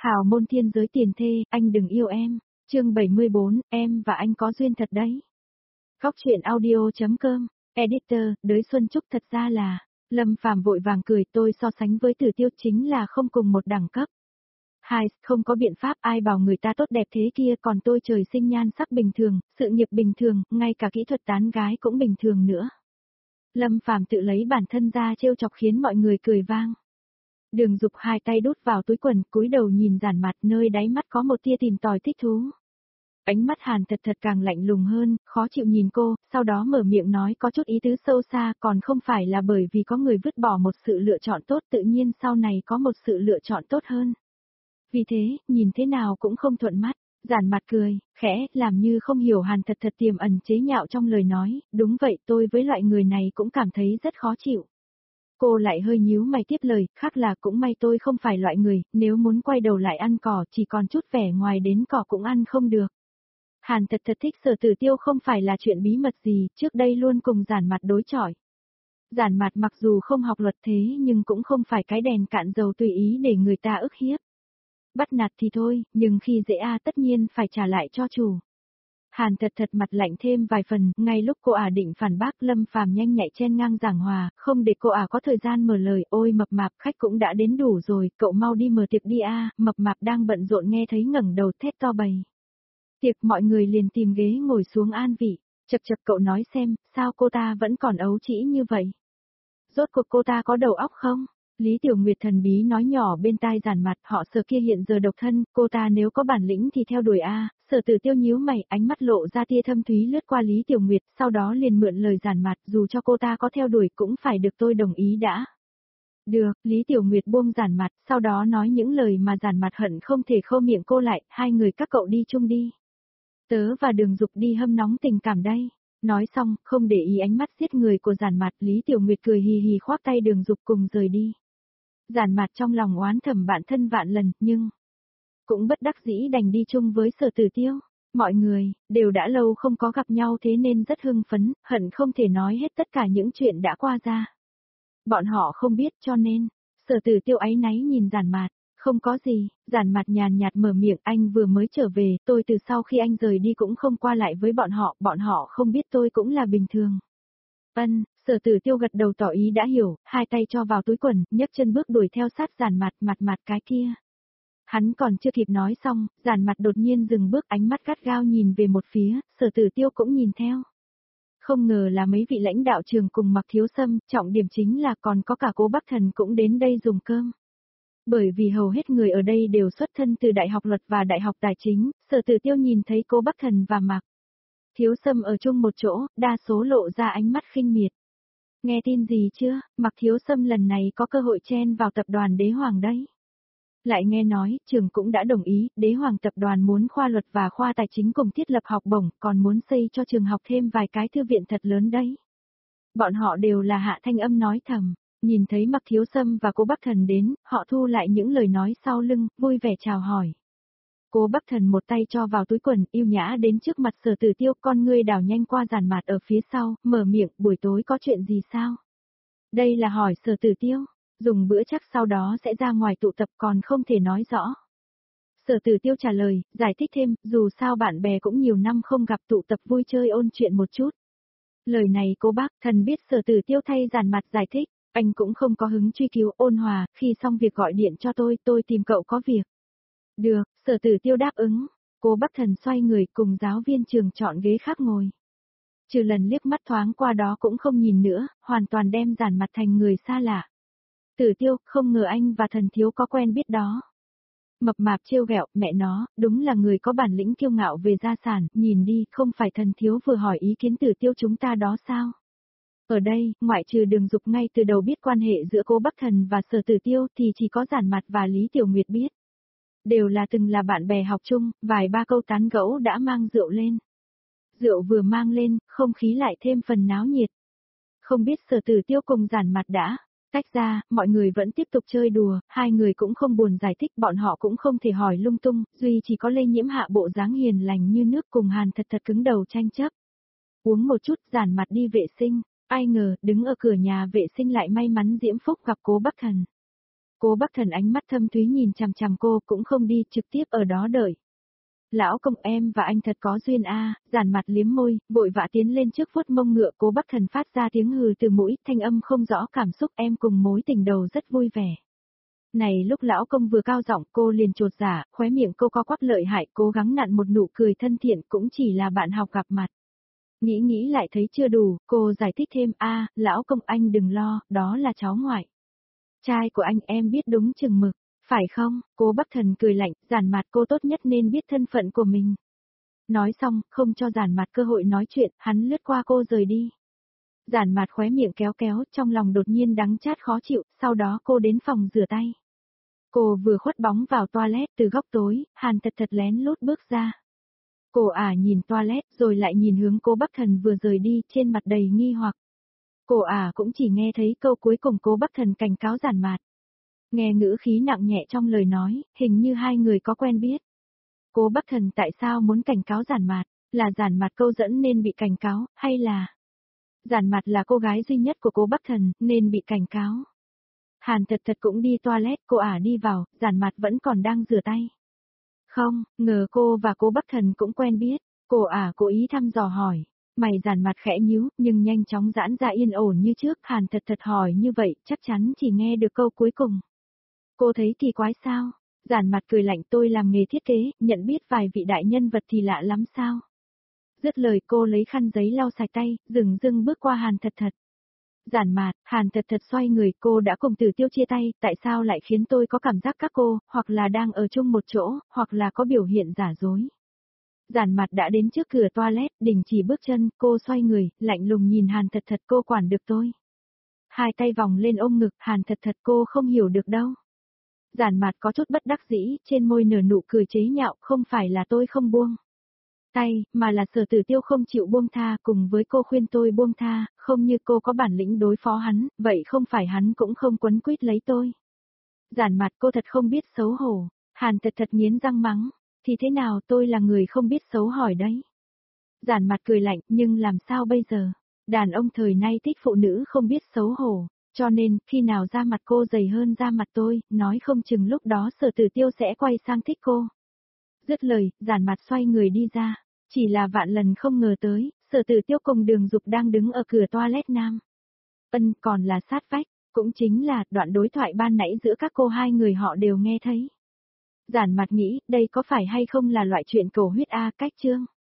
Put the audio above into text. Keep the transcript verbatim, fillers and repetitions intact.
Hào môn thiên giới tiền thê, anh đừng yêu em. Chương bảy mươi bốn, em và anh có duyên thật đấy. Góc truyện audio.com, editor, đới Xuân Trúc thật ra là, Lâm Phàm vội vàng cười, tôi so sánh với Tử Tiêu chính là không cùng một đẳng cấp. Hai, không có biện pháp, ai bảo người ta tốt đẹp thế kia, còn tôi trời sinh nhan sắc bình thường, sự nghiệp bình thường, ngay cả kỹ thuật tán gái cũng bình thường nữa. Lâm Phàm tự lấy bản thân ra trêu chọc khiến mọi người cười vang. Đường Dục hai tay đút vào túi quần, cúi đầu nhìn Giản Mặt, nơi đáy mắt có một tia tìm tòi thích thú. Ánh mắt Hàn thật thật càng lạnh lùng hơn, khó chịu nhìn cô, sau đó mở miệng nói có chút ý tứ sâu xa, còn không phải là bởi vì có người vứt bỏ một sự lựa chọn tốt, tự nhiên sau này có một sự lựa chọn tốt hơn. Vì thế, nhìn thế nào cũng không thuận mắt. Giản Mặt cười, khẽ, làm như không hiểu Hàn thật thật tiềm ẩn chế nhạo trong lời nói, đúng vậy, tôi với loại người này cũng cảm thấy rất khó chịu. Cô lại hơi nhíu mày tiếp lời, khác là cũng may tôi không phải loại người, nếu muốn quay đầu lại ăn cỏ chỉ còn chút vẻ ngoài đến cỏ cũng ăn không được. Hàn thật thật thích Sở Tử Tiêu không phải là chuyện bí mật gì, trước đây luôn cùng Giản Mặt đối chọi. Giản Mặt mặc dù không học luật thế nhưng cũng không phải cái đèn cạn dầu tùy ý để người ta ức hiếp. Bắt nạt thì thôi, nhưng khi dễ a tất nhiên phải trả lại cho chủ. Hàn thật thật mặt lạnh thêm vài phần, ngay lúc cô ả định phản bác Lâm Phàm nhanh nhạy chen ngang giảng hòa, không để cô ả có thời gian mở lời, ôi mập mạp khách cũng đã đến đủ rồi, cậu mau đi mở tiệc đi a. Mập mạp đang bận rộn nghe thấy ngẩng đầu thét to bầy. Tiệc mọi người liền tìm ghế ngồi xuống an vị, chật chật cậu nói xem, sao cô ta vẫn còn ấu trĩ như vậy? Rốt cuộc cô ta có đầu óc không? Lý Tiểu Nguyệt thần bí nói nhỏ bên tai Giản Mặt, họ Sở kia hiện giờ độc thân, cô ta nếu có bản lĩnh thì theo đuổi a. Sở Tử Tiêu nhíu mày, ánh mắt lộ ra tia thâm thúy lướt qua Lý Tiểu Nguyệt, sau đó liền mượn lời Giản Mặt, dù cho cô ta có theo đuổi cũng phải được tôi đồng ý đã. Được, Lý Tiểu Nguyệt buông Giản Mặt, sau đó nói những lời mà Giản Mặt hận không thể khâu miệng cô lại, hai người các cậu đi chung đi. Tớ và Đường Dục đi hâm nóng tình cảm đây. Nói xong, không để ý ánh mắt giết người của Giản Mặt, Lý Tiểu Nguyệt cười hì hì khoác tay Đường Dục cùng rời đi. Giản Mặt trong lòng oán thầm bản thân vạn lần, nhưng cũng bất đắc dĩ đành đi chung với Sở Tử Tiêu. Mọi người, đều đã lâu không có gặp nhau thế nên rất hưng phấn, hận không thể nói hết tất cả những chuyện đã qua ra. Bọn họ không biết cho nên, Sở Tử Tiêu áy náy nhìn Giản Mặt, không có gì, Giản Mặt nhàn nhạt mở miệng, anh vừa mới trở về, tôi từ sau khi anh rời đi cũng không qua lại với bọn họ, bọn họ không biết tôi cũng là bình thường. Ân, Sở Tử Tiêu gật đầu tỏ ý đã hiểu, hai tay cho vào túi quần, nhấc chân bước đuổi theo sát Giản Mặt, mặt mặt cái kia. Hắn còn chưa kịp nói xong, Giản Mặt đột nhiên dừng bước, ánh mắt gắt gao nhìn về một phía, Sở Tử Tiêu cũng nhìn theo. Không ngờ là mấy vị lãnh đạo trường cùng Mặc Thiếu Sâm, trọng điểm chính là còn có cả Cố Bắc Thần cũng đến đây dùng cơm. Bởi vì hầu hết người ở đây đều xuất thân từ Đại học Luật và Đại học Tài chính, Sở Tử Tiêu nhìn thấy Cố Bắc Thần và Mặc Thiếu Sâm ở chung một chỗ, đa số lộ ra ánh mắt khinh miệt. Nghe tin gì chưa, Mặc Thiếu Sâm lần này có cơ hội chen vào tập đoàn Đế Hoàng đấy. Lại nghe nói, trường cũng đã đồng ý, Đế Hoàng tập đoàn muốn khoa luật và khoa tài chính cùng thiết lập học bổng, còn muốn xây cho trường học thêm vài cái thư viện thật lớn đấy. Bọn họ đều là hạ thanh âm nói thầm, nhìn thấy Mặc Thiếu Sâm và Cố Bắc Thần đến, họ thu lại những lời nói sau lưng, vui vẻ chào hỏi. Cố Bắc Thần một tay cho vào túi quần, yêu nhã đến trước mặt Sở Tử Tiêu, con ngươi đảo nhanh qua Giản Mặt ở phía sau, mở miệng, buổi tối có chuyện gì sao? Đây là hỏi Sở Tử Tiêu, dùng bữa chắc sau đó sẽ ra ngoài tụ tập còn không thể nói rõ. Sở Tử Tiêu trả lời, giải thích thêm, dù sao bạn bè cũng nhiều năm không gặp, tụ tập vui chơi ôn chuyện một chút. Lời này Cố Bắc Thần biết Sở Tử Tiêu thay Giản Mặt giải thích, anh cũng không có hứng truy cứu, ôn hòa, khi xong việc gọi điện cho tôi, tôi tìm cậu có việc. Được, Sở Tử Tiêu đáp ứng, Cố Bắc Thần xoay người cùng giáo viên trường chọn ghế khác ngồi. Trừ lần liếc mắt thoáng qua đó cũng không nhìn nữa, hoàn toàn đem Giản Mặt thành người xa lạ. Tử Tiêu, không ngờ anh và Thần Thiếu có quen biết đó. Mập mạp trêu ghẹo, mẹ nó, đúng là người có bản lĩnh kiêu ngạo về gia sản, nhìn đi, không phải Thần Thiếu vừa hỏi ý kiến Tử Tiêu chúng ta đó sao? Ở đây, ngoại trừ Đường Dục ngay từ đầu biết quan hệ giữa Cố Bắc Thần và Sở Tử Tiêu thì chỉ có Giản Mặt và Lý Tiểu Nguyệt biết. Đều là từng là bạn bè học chung, vài ba câu tán gẫu đã mang rượu lên. Rượu vừa mang lên, không khí lại thêm phần náo nhiệt. Không biết Sở Tử Tiêu cùng Giản Mặt đã tách ra, mọi người vẫn tiếp tục chơi đùa, hai người cũng không buồn giải thích, bọn họ cũng không thể hỏi lung tung, duy chỉ có Lê Nhiễm Hạ bộ dáng hiền lành như nước cùng Hàn thật thật cứng đầu tranh chấp. Uống một chút, Giản Mặt đi vệ sinh, ai ngờ, đứng ở cửa nhà vệ sinh lại may mắn diễm phúc gặp Cố Bắc Thần. Cố Bắc Thần ánh mắt thâm thúy nhìn chằm chằm cô cũng không đi, trực tiếp ở đó đợi. Lão công em và anh thật có duyên a, Giản Mặt liếm môi, vội vã tiến lên trước vuốt mông ngựa. Cố Bắc Thần phát ra tiếng hừ từ mũi, thanh âm không rõ cảm xúc, em cùng mối tình đầu rất vui vẻ. Này lúc lão công vừa cao giọng cô liền chột dạ, khóe miệng cô co quắp lợi hại, cố gắng nặn một nụ cười thân thiện, cũng chỉ là bạn học gặp mặt. Nghĩ nghĩ lại thấy chưa đủ, cô giải thích thêm, a, lão công anh đừng lo, đó là cháu ngoại. Trai của anh em biết đúng chừng mực, phải không? Cố Bắc Thần cười lạnh, Giản Mặt cô tốt nhất nên biết thân phận của mình. Nói xong, không cho Giản Mặt cơ hội nói chuyện, hắn lướt qua cô rời đi. Giản Mặt khóe miệng kéo kéo, trong lòng đột nhiên đắng chát khó chịu, sau đó cô đến phòng rửa tay. Cô vừa khuất bóng vào toilet từ góc tối, Hàn Thật Thật lén lút bước ra. Cô ả nhìn toilet rồi lại nhìn hướng Cố Bắc Thần vừa rời đi, trên mặt đầy nghi hoặc. Cô ả cũng chỉ nghe thấy câu cuối cùng Cố Bắc Thần cảnh cáo Giản Mặt. Nghe ngữ khí nặng nhẹ trong lời nói, hình như hai người có quen biết. Cố Bắc Thần tại sao muốn cảnh cáo Giản Mặt, là Giản Mặt câu dẫn nên bị cảnh cáo, hay là... Giản Mặt là cô gái duy nhất của Cố Bắc Thần, nên bị cảnh cáo. Hàn Thật Thật cũng đi toilet, cô ả đi vào, Giản Mặt vẫn còn đang rửa tay. Không, ngờ cô và Cố Bắc Thần cũng quen biết, cô ả cố ý thăm dò hỏi. Mày Giản Mặt khẽ nhíu, nhưng nhanh chóng giãn ra yên ổn như trước, Hàn Thật Thật hỏi như vậy, chắc chắn chỉ nghe được câu cuối cùng. Cô thấy kỳ quái sao? Giản Mặt cười lạnh, tôi làm nghề thiết kế, nhận biết vài vị đại nhân vật thì lạ lắm sao? Dứt lời cô lấy khăn giấy lau sạch tay, dừng dưng bước qua Hàn Thật Thật. Giản Mặt, Hàn Thật Thật xoay người, cô đã cùng Tử Tiêu chia tay, tại sao lại khiến tôi có cảm giác các cô, hoặc là đang ở chung một chỗ, hoặc là có biểu hiện giả dối. Giản Mặt đã đến trước cửa toilet, đình chỉ bước chân, cô xoay người, lạnh lùng nhìn Hàn Thật Thật, cô quản được tôi. Hai tay vòng lên ôm ngực, Hàn Thật Thật cô không hiểu được đâu. Giản Mặt có chút bất đắc dĩ, trên môi nở nụ cười chế nhạo, không phải là tôi không buông tay, mà là Sở Tử Tiêu không chịu buông tha, cùng với cô khuyên tôi buông tha, không như cô có bản lĩnh đối phó hắn, vậy không phải hắn cũng không quấn quýt lấy tôi. Giản Mặt cô thật không biết xấu hổ, Hàn Thật Thật nghiến răng mắng, thì thế nào tôi là người không biết xấu hỏi đấy. Giản Mặt cười lạnh, nhưng làm sao bây giờ, đàn ông thời nay thích phụ nữ không biết xấu hổ. Cho nên, khi nào da mặt cô dày hơn da mặt tôi, nói không chừng lúc đó Sở Tử Tiêu sẽ quay sang thích cô. Dứt lời, Giản Mặt xoay người đi ra. Chỉ là vạn lần không ngờ tới, Sở Tử Tiêu cùng Đường Dục đang đứng ở cửa toilet nam. Ân, còn là sát vách, cũng chính là đoạn đối thoại ban nãy giữa các cô hai người họ đều nghe thấy. Giản Mặt nghĩ, đây có phải hay không là loại chuyện cầu huyết A cách chương.